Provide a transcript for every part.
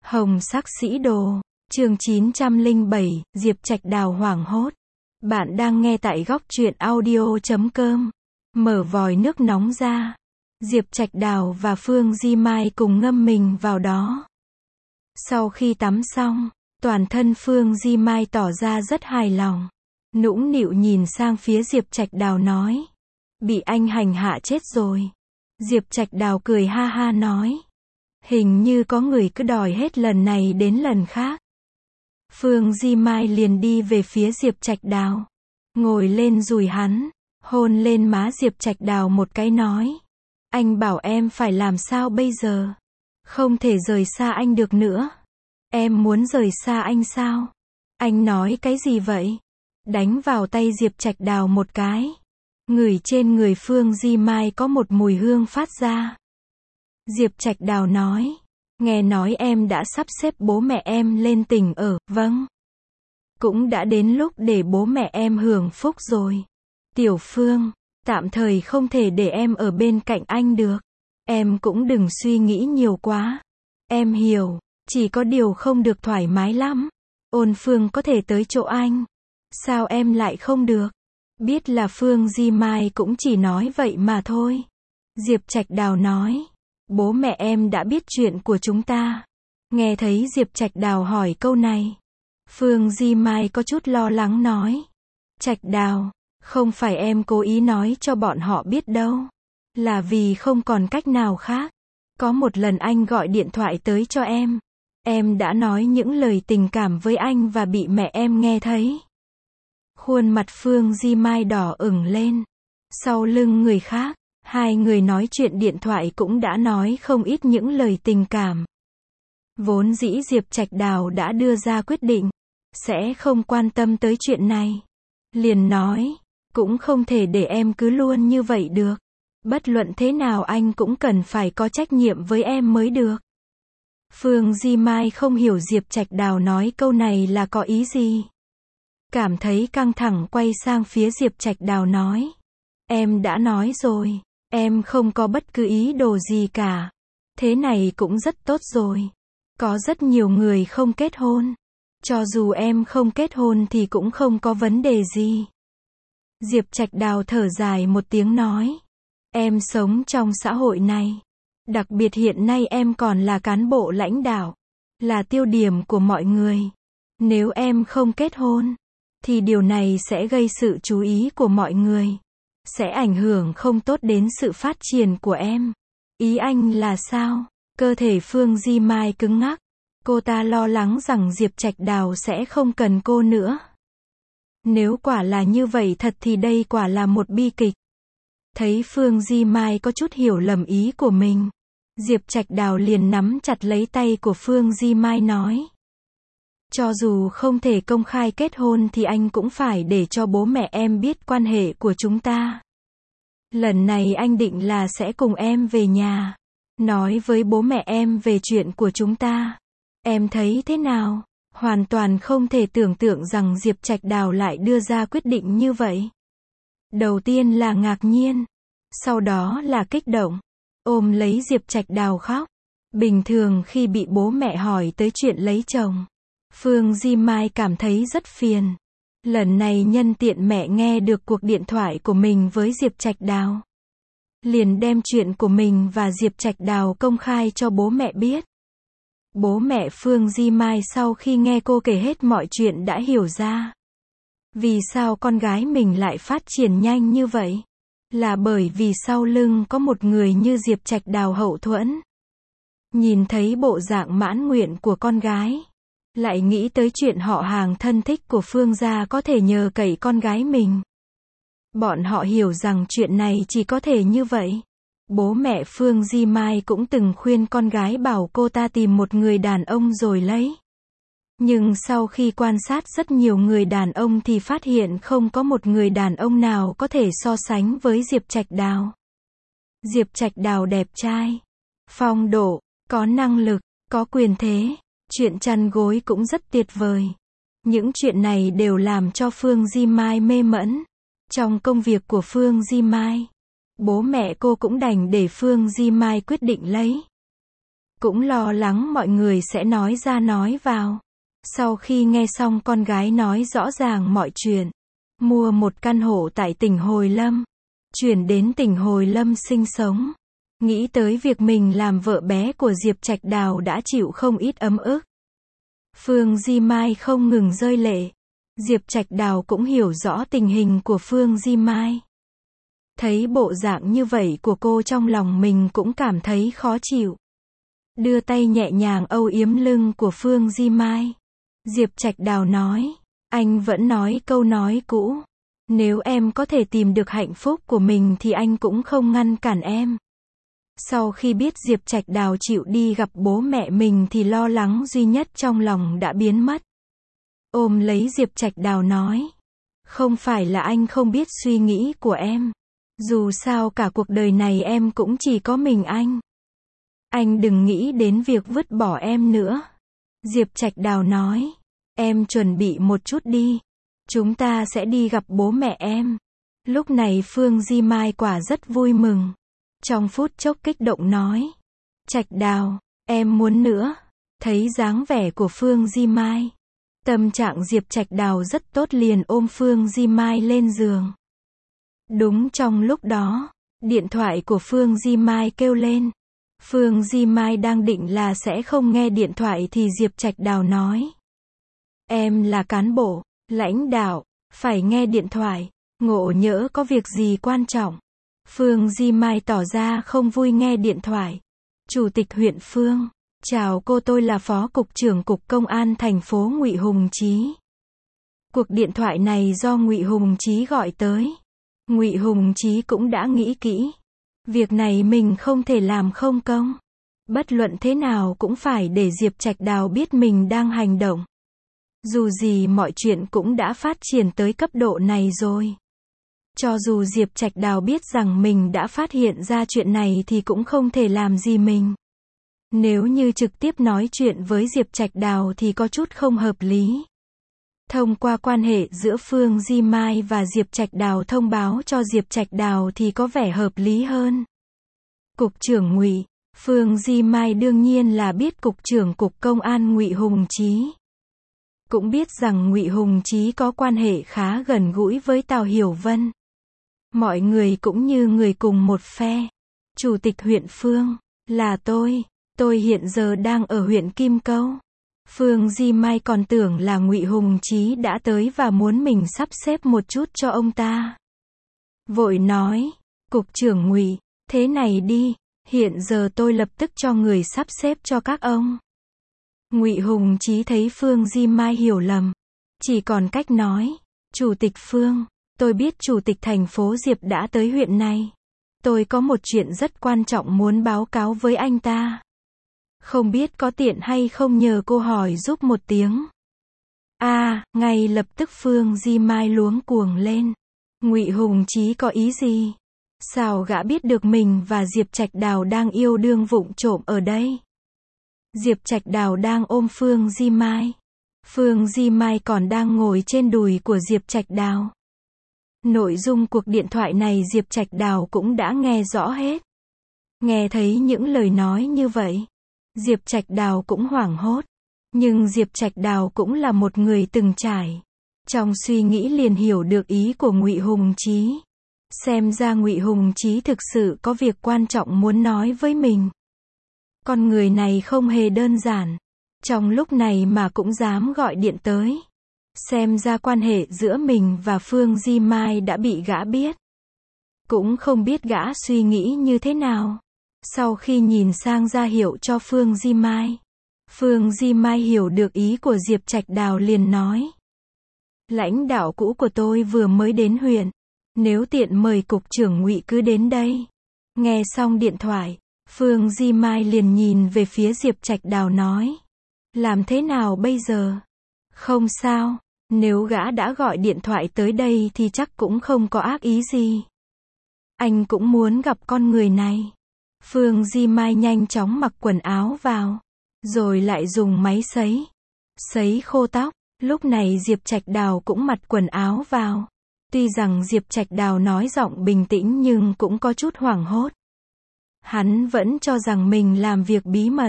Hồng sắc sĩ đồ, chương 907, Diệp Trạch Đào hoảng hốt. Bạn đang nghe tại góc truyện audio.com. Mở vòi nước nóng ra. Diệp Trạch Đào và Phương Di Mai cùng ngâm mình vào đó. Sau khi tắm xong, toàn thân Phương Di Mai tỏ ra rất hài lòng. Nũng nịu nhìn sang phía Diệp Trạch Đào nói. Bị anh hành hạ chết rồi. Diệp Trạch Đào cười ha ha nói. Hình như có người cứ đòi hết lần này đến lần khác. Phương Di Mai liền đi về phía Diệp Trạch Đào. Ngồi lên dùi hắn, hôn lên má Diệp Trạch Đào một cái nói. Anh bảo em phải làm sao bây giờ? Không thể rời xa anh được nữa. Em muốn rời xa anh sao? Anh nói cái gì vậy? Đánh vào tay Diệp Trạch Đào một cái. Ngửi trên người Phương Di Mai có một mùi hương phát ra. Diệp Trạch Đào nói. Nghe nói em đã sắp xếp bố mẹ em lên tỉnh ở, vâng. Cũng đã đến lúc để bố mẹ em hưởng phúc rồi. Tiểu Phương, tạm thời không thể để em ở bên cạnh anh được. Em cũng đừng suy nghĩ nhiều quá. Em hiểu, chỉ có điều không được thoải mái lắm. Ôn Phương có thể tới chỗ anh. Sao em lại không được? Biết là Phương Di Mai cũng chỉ nói vậy mà thôi. Diệp Trạch Đào nói. Bố mẹ em đã biết chuyện của chúng ta. Nghe thấy Diệp Trạch Đào hỏi câu này. Phương Di Mai có chút lo lắng nói. Trạch Đào, không phải em cố ý nói cho bọn họ biết đâu. Là vì không còn cách nào khác. Có một lần anh gọi điện thoại tới cho em. Em đã nói những lời tình cảm với anh và bị mẹ em nghe thấy. Khuôn mặt Phương Di Mai đỏ ửng lên. Sau lưng người khác, hai người nói chuyện điện thoại cũng đã nói không ít những lời tình cảm. Vốn dĩ Diệp Trạch Đào đã đưa ra quyết định, sẽ không quan tâm tới chuyện này. Liền nói, cũng không thể để em cứ luôn như vậy được. Bất luận thế nào anh cũng cần phải có trách nhiệm với em mới được. Phương Di Mai không hiểu Diệp Trạch Đào nói câu này là có ý gì. Cảm thấy căng thẳng quay sang phía Diệp Trạch Đào nói. Em đã nói rồi, em không có bất cứ ý đồ gì cả. Thế này cũng rất tốt rồi. Có rất nhiều người không kết hôn. Cho dù em không kết hôn thì cũng không có vấn đề gì. Diệp Trạch Đào thở dài một tiếng nói. Em sống trong xã hội này. Đặc biệt hiện nay em còn là cán bộ lãnh đạo. Là tiêu điểm của mọi người. Nếu em không kết hôn, thì điều này sẽ gây sự chú ý của mọi người. Sẽ ảnh hưởng không tốt đến sự phát triển của em. Ý anh là sao? Cơ thể Phương Di Mai cứng ngắc. Cô ta lo lắng rằng Diệp Trạch Đào sẽ không cần cô nữa. Nếu quả là như vậy thật thì đây quả là một bi kịch. Thấy Phương Di Mai có chút hiểu lầm ý của mình. Diệp Trạch Đào liền nắm chặt lấy tay của Phương Di Mai nói. Cho dù không thể công khai kết hôn thì anh cũng phải để cho bố mẹ em biết quan hệ của chúng ta. Lần này anh định là sẽ cùng em về nhà. Nói với bố mẹ em về chuyện của chúng ta. Em thấy thế nào? Hoàn toàn không thể tưởng tượng rằng Diệp Trạch Đào lại đưa ra quyết định như vậy. Đầu tiên là ngạc nhiên. Sau đó là kích động. Ôm lấy Diệp Trạch Đào khóc. Bình thường khi bị bố mẹ hỏi tới chuyện lấy chồng, Phương Di Mai cảm thấy rất phiền. Lần này nhân tiện mẹ nghe được cuộc điện thoại của mình với Diệp Trạch Đào. Liền đem chuyện của mình và Diệp Trạch Đào công khai cho bố mẹ biết. Bố mẹ Phương Di Mai sau khi nghe cô kể hết mọi chuyện đã hiểu ra. Vì sao con gái mình lại phát triển nhanh như vậy? Là bởi vì sau lưng có một người như Diệp Trạch Đào hậu thuẫn. Nhìn thấy bộ dạng mãn nguyện của con gái. Lại nghĩ tới chuyện họ hàng thân thích của Phương gia có thể nhờ cậy con gái mình. Bọn họ hiểu rằng chuyện này chỉ có thể như vậy. Bố mẹ Phương Di Mai cũng từng khuyên con gái bảo cô ta tìm một người đàn ông rồi lấy. Nhưng sau khi quan sát rất nhiều người đàn ông thì phát hiện không có một người đàn ông nào có thể so sánh với Diệp Trạch Đào. Diệp Trạch Đào đẹp trai, phong độ, có năng lực, có quyền thế. Chuyện chăn gối cũng rất tuyệt vời. Những chuyện này đều làm cho Phương Di Mai mê mẩn. Trong công việc của Phương Di Mai, bố mẹ cô cũng đành để Phương Di Mai quyết định lấy. cũng lo lắng mọi người sẽ nói ra nói vào. Sau khi nghe xong con gái nói rõ ràng mọi chuyện, mua một căn hộ tại tỉnh Hồi Lâm, chuyển đến tỉnh Hồi Lâm sinh sống. Nghĩ tới việc mình làm vợ bé của Diệp Trạch Đào đã chịu không ít ấm ức. Phương Di Mai không ngừng rơi lệ. Diệp Trạch Đào cũng hiểu rõ tình hình của Phương Di Mai. Thấy bộ dạng như vậy của cô trong lòng mình cũng cảm thấy khó chịu. Đưa tay nhẹ nhàng âu yếm lưng của Phương Di Mai. Diệp Trạch Đào nói, anh vẫn nói câu nói cũ. Nếu em có thể tìm được hạnh phúc của mình thì anh cũng không ngăn cản em. Sau khi biết Diệp Trạch Đào chịu đi gặp bố mẹ mình thì lo lắng duy nhất trong lòng đã biến mất. Ôm lấy Diệp Trạch Đào nói, không phải là anh không biết suy nghĩ của em. Dù sao cả cuộc đời này em cũng chỉ có mình anh. Anh đừng nghĩ đến việc vứt bỏ em nữa. Diệp Trạch Đào nói, em chuẩn bị một chút đi. Chúng ta sẽ đi gặp bố mẹ em. Lúc này Phương Di Mai quả rất vui mừng. Trong phút chốc kích động nói, Trạch Đào, em muốn nữa. Thấy dáng vẻ của Phương Di Mai, tâm trạng Diệp Trạch Đào rất tốt liền ôm Phương Di Mai lên giường. Đúng trong lúc đó, điện thoại của Phương Di Mai kêu lên. Phương Di Mai đang định là sẽ không nghe điện thoại thì Diệp Trạch Đào nói, em là cán bộ, lãnh đạo, phải nghe điện thoại, ngộ nhỡ có việc gì quan trọng. Phương Di Mai tỏ ra không vui nghe điện thoại. Chủ tịch huyện Phương, chào cô, tôi là Phó Cục trưởng Cục Công an thành phố Ngụy Hùng Chí. Cuộc điện thoại này do Ngụy Hùng Chí gọi tới. Ngụy Hùng Chí cũng đã nghĩ kỹ. Việc này mình không thể làm không công. Bất luận thế nào cũng phải để Diệp Trạch Đào biết mình đang hành động. Dù gì mọi chuyện cũng đã phát triển tới cấp độ này rồi. Cho dù Diệp Trạch Đào biết rằng mình đã phát hiện ra chuyện này thì cũng không thể làm gì mình. Nếu như trực tiếp nói chuyện với Diệp Trạch Đào thì có chút không hợp lý. Thông qua quan hệ giữa Phương Di Mai và Diệp Trạch Đào thông báo cho Diệp Trạch Đào thì có vẻ hợp lý hơn. Cục trưởng Ngụy, Phương Di Mai đương nhiên là biết Cục trưởng Cục Công an Ngụy Hùng Chí. Cũng biết rằng Ngụy Hùng Chí có quan hệ khá gần gũi với Tào Hiểu Vân. Mọi người cũng như người cùng một phe. Chủ tịch huyện Phương, là tôi hiện giờ đang ở huyện Kim Câu. Phương Di Mai còn tưởng là Ngụy Hùng Chí đã tới và muốn mình sắp xếp một chút cho ông ta. Vội nói, Cục trưởng Ngụy, thế này đi, hiện giờ tôi lập tức cho người sắp xếp cho các ông. Ngụy Hùng Chí thấy Phương Di Mai hiểu lầm, chỉ còn cách nói, Chủ tịch Phương, tôi biết Chủ tịch thành phố Diệp đã tới huyện này. Tôi có một chuyện rất quan trọng muốn báo cáo với anh ta. Không biết có tiện hay không nhờ cô hỏi giúp một tiếng. Ngay lập tức Phương Di Mai luống cuồng lên. Ngụy Hùng Chí có ý gì? Sao gã biết được mình và Diệp Trạch Đào đang yêu đương vụng trộm ở đây? Diệp Trạch Đào đang ôm Phương Di Mai. Phương Di Mai còn đang ngồi trên đùi của Diệp Trạch Đào. Nội dung cuộc điện thoại này Diệp Trạch Đào cũng đã nghe rõ hết. Nghe thấy những lời nói như vậy, Diệp Trạch Đào cũng hoảng hốt. Nhưng Diệp Trạch Đào cũng là một người từng trải. Trong suy nghĩ liền hiểu được ý của Ngụy Hùng Chí. Xem ra Ngụy Hùng Chí thực sự có việc quan trọng muốn nói với mình. Con người này không hề đơn giản. Trong lúc này mà cũng dám gọi điện tới. Xem ra quan hệ giữa mình và Phương Di Mai đã bị gã biết. Cũng không biết gã suy nghĩ như thế nào. Sau khi nhìn sang ra hiệu cho Phương Di Mai, Phương Di Mai hiểu được ý của Diệp Trạch Đào liền nói. Lãnh đạo cũ của tôi vừa mới đến huyện. Nếu tiện mời Cục trưởng Ngụy cứ đến đây. Nghe xong điện thoại, Phương Di Mai liền nhìn về phía Diệp Trạch Đào nói. Làm thế nào bây giờ? Không sao, nếu gã đã gọi điện thoại tới đây thì chắc cũng không có ác ý gì. Anh cũng muốn gặp con người này. Phương Di Mai nhanh chóng mặc quần áo vào, rồi lại dùng máy sấy khô tóc. Lúc này Diệp Trạch Đào cũng mặc quần áo vào. Tuy rằng Diệp Trạch Đào nói giọng bình tĩnh nhưng cũng có chút hoảng hốt. Hắn vẫn cho rằng mình làm việc bí mật.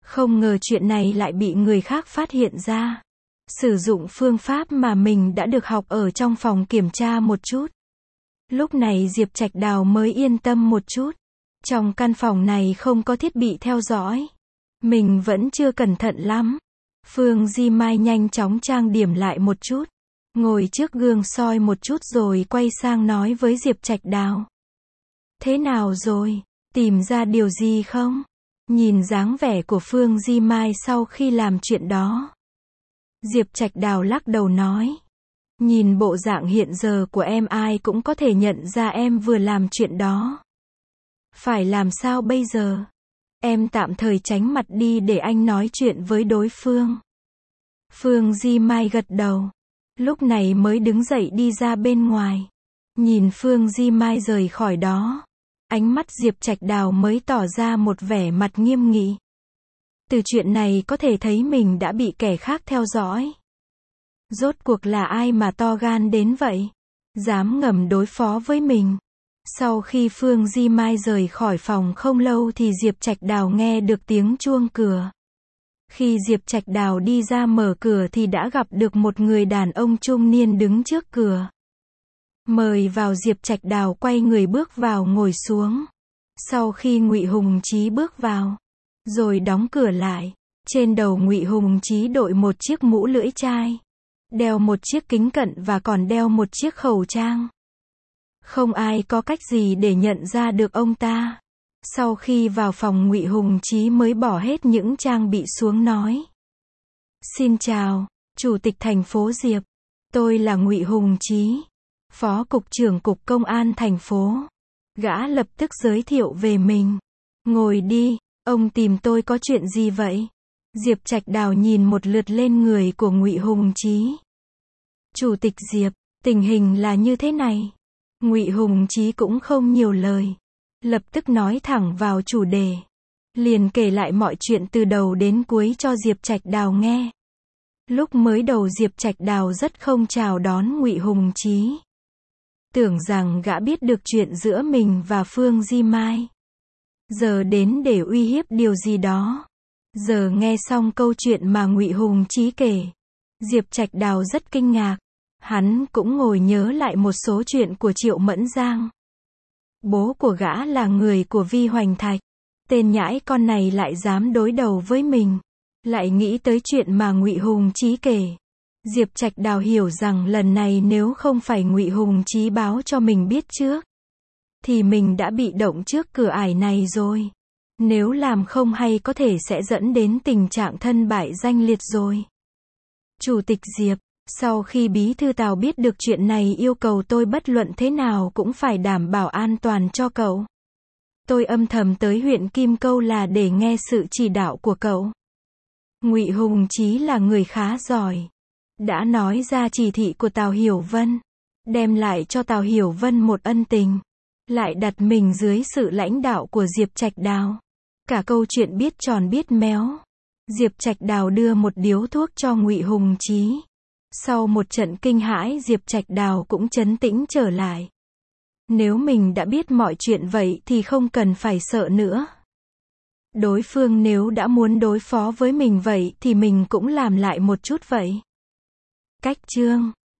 Không ngờ chuyện này lại bị người khác phát hiện ra. Sử dụng phương pháp mà mình đã được học ở trong phòng kiểm tra một chút. Lúc này Diệp Trạch Đào mới yên tâm một chút. Trong căn phòng này không có thiết bị theo dõi. Mình vẫn chưa cẩn thận lắm. Phương Di Mai nhanh chóng trang điểm lại một chút. Ngồi trước gương soi một chút rồi quay sang nói với Diệp Trạch Đào. Thế nào rồi? Tìm ra điều gì không? Nhìn dáng vẻ của Phương Di Mai sau khi làm chuyện đó. Diệp Trạch Đào lắc đầu nói. Nhìn bộ dạng hiện giờ của em ai cũng có thể nhận ra em vừa làm chuyện đó. Phải làm sao bây giờ? Em tạm thời tránh mặt đi để anh nói chuyện với đối phương. Phương Di Mai gật đầu. Lúc này mới đứng dậy đi ra bên ngoài. Nhìn Phương Di Mai rời khỏi đó. Ánh mắt Diệp Trạch Đào mới tỏ ra một vẻ mặt nghiêm nghị. Từ chuyện này có thể thấy mình đã bị kẻ khác theo dõi. Rốt cuộc là ai mà to gan đến vậy? Dám ngầm đối phó với mình. Sau khi Phương Di Mai rời khỏi phòng không lâu thì Diệp Trạch Đào nghe được tiếng chuông cửa. Khi Diệp Trạch Đào đi ra mở cửa thì đã gặp được một người đàn ông trung niên đứng trước cửa. Mời vào. Diệp Trạch Đào quay người bước vào ngồi xuống. Sau khi Ngụy Hùng Chí bước vào, rồi đóng cửa lại, trên đầu Ngụy Hùng Chí đội một chiếc mũ lưỡi chai, đeo một chiếc kính cận và còn đeo một chiếc khẩu trang. Không ai có cách gì để nhận ra được ông ta. Sau khi vào phòng Ngụy Hùng Chí mới bỏ hết những trang bị xuống nói. Xin chào, Chủ tịch thành phố Diệp. Tôi là Ngụy Hùng Chí, Phó Cục trưởng Cục Công an thành phố. Gã lập tức giới thiệu về mình. Ngồi đi, ông tìm tôi có chuyện gì vậy? Diệp Trạch Đào nhìn một lượt lên người của Ngụy Hùng Chí. Chủ tịch Diệp, tình hình là như thế này. Ngụy Hùng Chí cũng không nhiều lời. Lập tức nói thẳng vào chủ đề. Liền kể lại mọi chuyện từ đầu đến cuối cho Diệp Trạch Đào nghe. Lúc mới đầu Diệp Trạch Đào rất không chào đón Ngụy Hùng Chí. Tưởng rằng gã biết được chuyện giữa mình và Phương Di Mai. Giờ đến để uy hiếp điều gì đó. Giờ nghe xong câu chuyện mà Ngụy Hùng Chí kể, Diệp Trạch Đào rất kinh ngạc. Hắn cũng ngồi nhớ lại một số chuyện của Triệu Mẫn Giang. Bố của gã là người của Vi Hoành Thạch. Tên nhãi con này lại dám đối đầu với mình. Lại nghĩ tới chuyện mà Ngụy Hùng Chí kể. Diệp Trạch Đào hiểu rằng lần này nếu không phải Ngụy Hùng Chí báo cho mình biết trước, thì mình đã bị động trước cửa ải này rồi. Nếu làm không hay có thể sẽ dẫn đến tình trạng thân bại danh liệt rồi. Chủ tịch Diệp, sau khi bí thư Tào biết được chuyện này yêu cầu tôi bất luận thế nào cũng phải đảm bảo an toàn cho cậu. Tôi âm thầm tới huyện Kim Câu là để nghe sự chỉ đạo của cậu. Ngụy Hùng Chí là người khá giỏi. Đã nói ra chỉ thị của Tào Hiểu Vân. Đem lại cho Tào Hiểu Vân một ân tình. Lại đặt mình dưới sự lãnh đạo của Diệp Trạch Đào. Cả câu chuyện biết tròn biết méo. Diệp Trạch Đào đưa một điếu thuốc cho Ngụy Hùng Chí. Sau một trận kinh hãi Diệp Trạch Đào cũng trấn tĩnh trở lại. Nếu mình đã biết mọi chuyện vậy thì không cần phải sợ nữa. Đối phương nếu đã muốn đối phó với mình vậy thì mình cũng làm lại một chút vậy. Cách chương